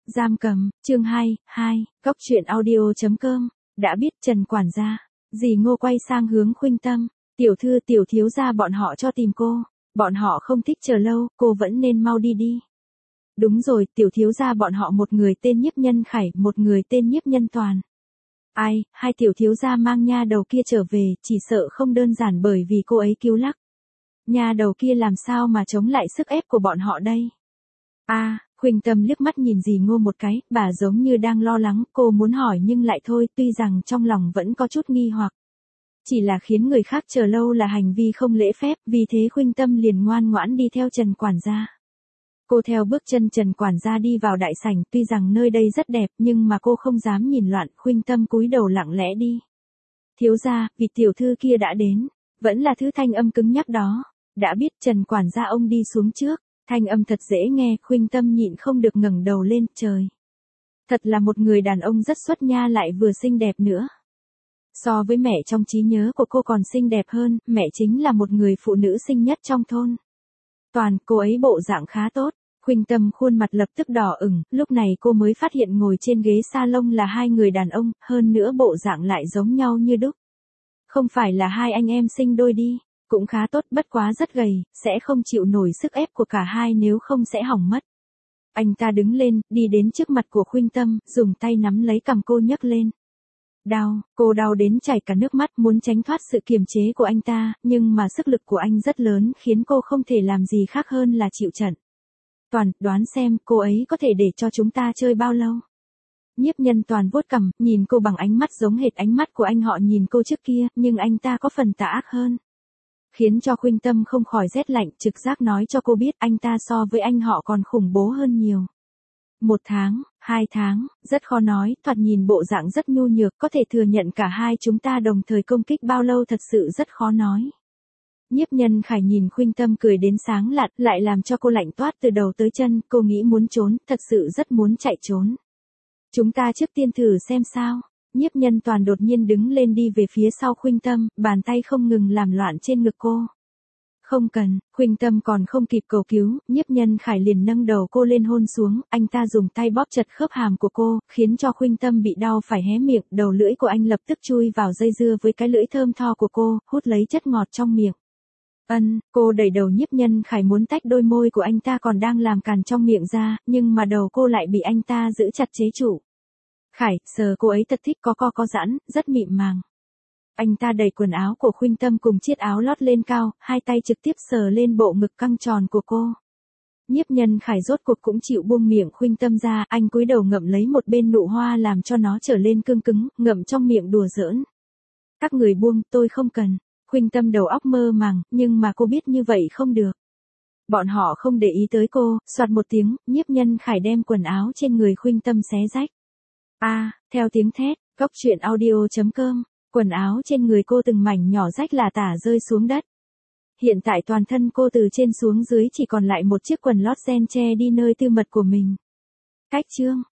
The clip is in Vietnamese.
Giam cầm, chương 2, Cóc truyện audio.com, đã biết Trần quản gia, dì Ngô quay sang hướng Khuynh Tâm, tiểu thư tiểu thiếu gia bọn họ cho tìm cô, bọn họ không thích chờ lâu, cô vẫn nên mau đi đi. Đúng rồi, tiểu thiếu gia bọn họ một người tên Nhiếp Nhân Khải, một người tên Nhiếp Nhân Toàn. Ai, hai tiểu thiếu gia mang nha đầu kia trở về, chỉ sợ không đơn giản bởi vì cô ấy cứu lắc. Nha đầu kia làm sao mà chống lại sức ép của bọn họ đây? Khuynh Tâm liếc mắt nhìn dì Ngô một cái, bà giống như đang lo lắng, cô muốn hỏi nhưng lại thôi, tuy rằng trong lòng vẫn có chút nghi hoặc. Chỉ là khiến người khác chờ lâu là hành vi không lễ phép, vì thế Khuynh Tâm liền ngoan ngoãn đi theo Trần quản gia. Cô theo bước chân Trần quản gia đi vào đại sảnh, tuy rằng nơi đây rất đẹp, nhưng mà cô không dám nhìn loạn, Khuynh Tâm cúi đầu lặng lẽ đi. Thiếu gia, vị tiểu thư kia đã đến, vẫn là thứ thanh âm cứng nhắc đó. Đã biết Trần quản gia ông đi xuống trước, thanh âm thật dễ nghe, Khuynh Tâm nhịn không được ngẩng đầu lên, trời. Thật là một người đàn ông rất xuất nha lại vừa xinh đẹp nữa. So với mẹ trong trí nhớ của cô còn xinh đẹp hơn, mẹ chính là một người phụ nữ xinh nhất trong thôn. Toàn, cô ấy bộ dạng khá tốt. Khuynh Tâm khuôn mặt lập tức đỏ ửng, lúc này cô mới phát hiện ngồi trên ghế salon là hai người đàn ông, hơn nữa bộ dạng lại giống nhau như đúc. Không phải là hai anh em sinh đôi đi, cũng khá tốt, bất quá rất gầy, sẽ không chịu nổi sức ép của cả hai nếu không sẽ hỏng mất. Anh ta đứng lên, đi đến trước mặt của Khuynh Tâm, dùng tay nắm lấy cằm cô nhấc lên. Đau, cô đau đến chảy cả nước mắt, muốn tránh thoát sự kiềm chế của anh ta, nhưng mà sức lực của anh rất lớn khiến cô không thể làm gì khác hơn là chịu trận. Toàn, đoán xem, cô ấy có thể để cho chúng ta chơi bao lâu? Nhiếp Nhân Toàn vuốt cằm, nhìn cô bằng ánh mắt giống hệt ánh mắt của anh họ nhìn cô trước kia, nhưng anh ta có phần tà ác hơn. Khiến cho Khuynh Tâm không khỏi rét lạnh, trực giác nói cho cô biết anh ta so với anh họ còn khủng bố hơn nhiều. 1 tháng, 2 tháng, rất khó nói, thoạt nhìn bộ dạng rất nhu nhược, có thể thừa nhận cả hai chúng ta đồng thời công kích bao lâu thật sự rất khó nói. Nhiếp Nhân Khải nhìn Khuynh Tâm cười đến sáng lạn, lại làm cho cô lạnh toát từ đầu tới chân, cô nghĩ muốn trốn, thật sự rất muốn chạy trốn. Chúng ta trước tiên thử xem sao. Nhiếp Nhân Toàn đột nhiên đứng lên đi về phía sau Khuynh Tâm, bàn tay không ngừng làm loạn trên ngực cô. Không cần, Khuynh Tâm còn không kịp cầu cứu, Nhiếp Nhân Khải liền nâng đầu cô lên hôn xuống, anh ta dùng tay bóp chặt khớp hàm của cô, khiến cho Khuynh Tâm bị đau phải hé miệng, đầu lưỡi của anh lập tức chui vào dây dưa với cái lưỡi thơm tho của cô, hút lấy chất ngọt trong miệng. Cô đẩy đầu Nhiếp Nhân Khải muốn tách đôi môi của anh ta còn đang làm càn trong miệng ra, nhưng mà đầu cô lại bị anh ta giữ chặt chế trụ. Khải, sờ cô ấy thật thích có giãn, rất mịn màng. Anh ta đẩy quần áo của Khuynh Tâm cùng chiếc áo lót lên cao, hai tay trực tiếp sờ lên bộ ngực căng tròn của cô. Nhiếp Nhân Khải rốt cuộc cũng chịu buông miệng Khuynh Tâm ra, anh cúi đầu ngậm lấy một bên nụ hoa làm cho nó trở lên cương cứng, ngậm trong miệng đùa giỡn. Các người buông, tôi không cần. Khuynh Tâm đầu óc mơ màng, nhưng mà cô biết như vậy không được. Bọn họ không để ý tới cô, soạt một tiếng, Nhiếp Nhân Khải đem quần áo trên người Khuynh Tâm xé rách. Theo tiếng thét, Cóc truyện audio.com, quần áo trên người cô từng mảnh nhỏ rách là tả rơi xuống đất. Hiện tại toàn thân cô từ trên xuống dưới chỉ còn lại một chiếc quần lót ren che đi nơi tư mật của mình. Cách chương